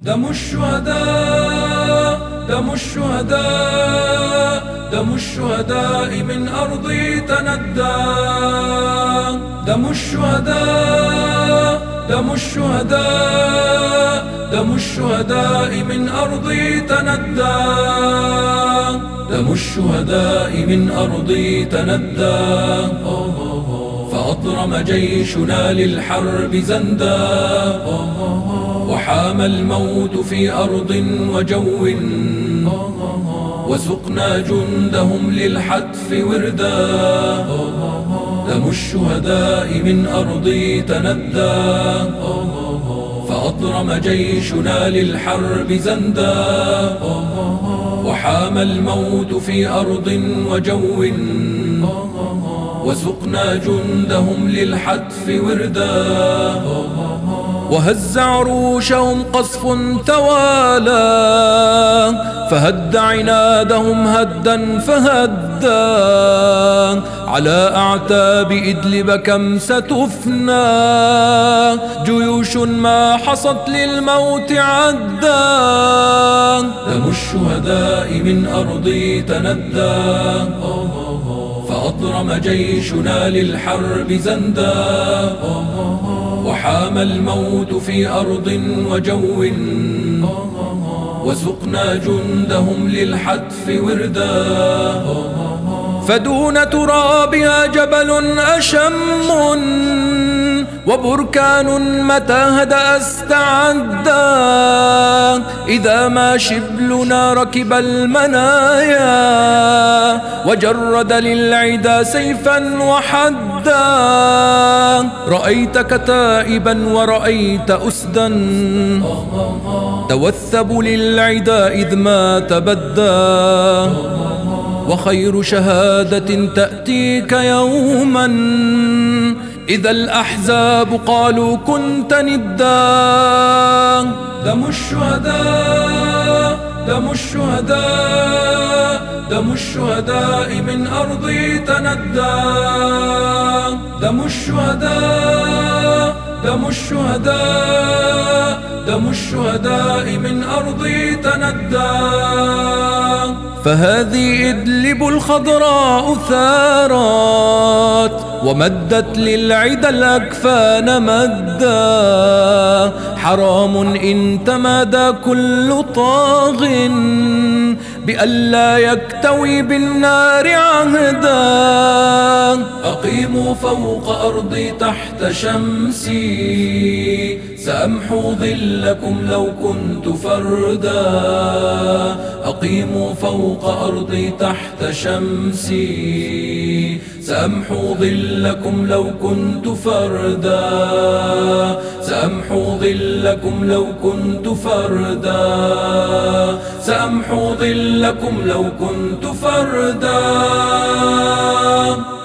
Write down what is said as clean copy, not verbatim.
دم الشهداء، دم الشهداء، دم الشهداء من أرضي تندى. دم الشهداء، دم الشهداء، دم الشهداء من أرضي تندى. دم الشهداء من أرضي تندى. فأضرم جيشنا للحرب زندا، وحام الموت في أرض وجو، وسقنا جندهم للحتف وردا. دم الشهداء من أرضي تندى. فأضرم جيشنا للحرب زندا، وحام الموت في أرض وجو، وسقنا جندهم للحتف وردا. وهز عروشهم قصف توالى، فهد عنادهم هدا فهدا. على أعتاب إدلب كم ستفنى، جيوش ما حصت للموت عدا. دم الشهداء من أرضي تندى. فأضرم جيشنا للحرب زندا، وحام الموت في أرض وجو، وسقنا جندهم للحتف وردا. فدون ترابها جبل أشم، وبركان متى هدأ استعدا. إذا ما شبلنا ركب المنايا، وجرد للعدا سيفا وحدا. رأيت كتائبا ورأيت أسدا، توثب للعدا إذ ما تبدى. وخير شهادة تأتيك يوما، إذا الأحزاب قالوا كنت ندا. دم الشهداء، دم الشهداء، دم الشهداء من أرضي تندى. دم الشهداء، دم الشهداء، دم الشهداء من أرضي تندى. فهذه إدلب الخضراء ثارت، ومدت للعدا الأكفان مدا. حرام إن تمادى كل طاغ، بألا يكتوي بالنار عهدا. أقيموا فوق أرضي تحت شمسي، سأمحو ظلكم لو كنت فردا. أقيموا فوق أرضي تحت شمسي، سأمحو ظلكم لو كنت فردا. سأمحو ظلكم لو كنت فردا. سأمحو ظلكم لو كنت فردا.